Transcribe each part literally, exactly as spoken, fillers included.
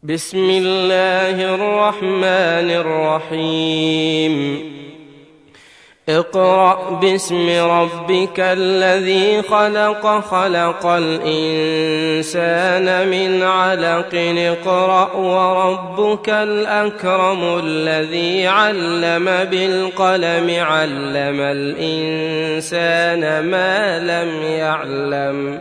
بسم الله الرحمن الرحيم اقرأ باسم ربك الذي خلق خلق الإنسان من علق اقرأ وربك الأكرم الذي علم بالقلم علم الإنسان ما لم يعلم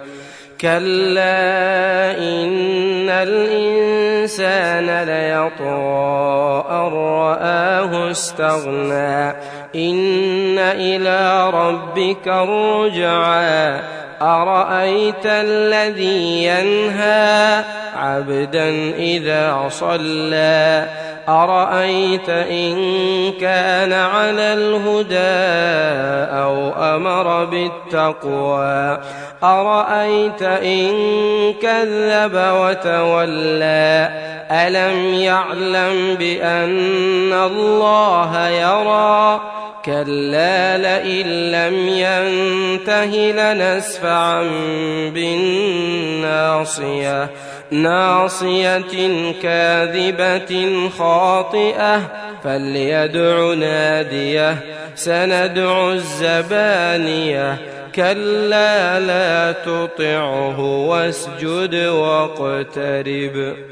كلا إن الإنسان ليطغى أن رآه استغنى إن إلى ربك الرجعى أرأيت الذي ينهى عبدا إذا صلى أرأيت إن كان على الهدى أو أمر بالتقوى أرأيت إن كذب وتولى ألم يعلم بأن الله يرى كلا لئن لم ينته لنسفعا بالناصية ناصية كاذبة خاطئة فليدع ناديه سندع الزبانية كلا لا تطعه واسجد واقترب.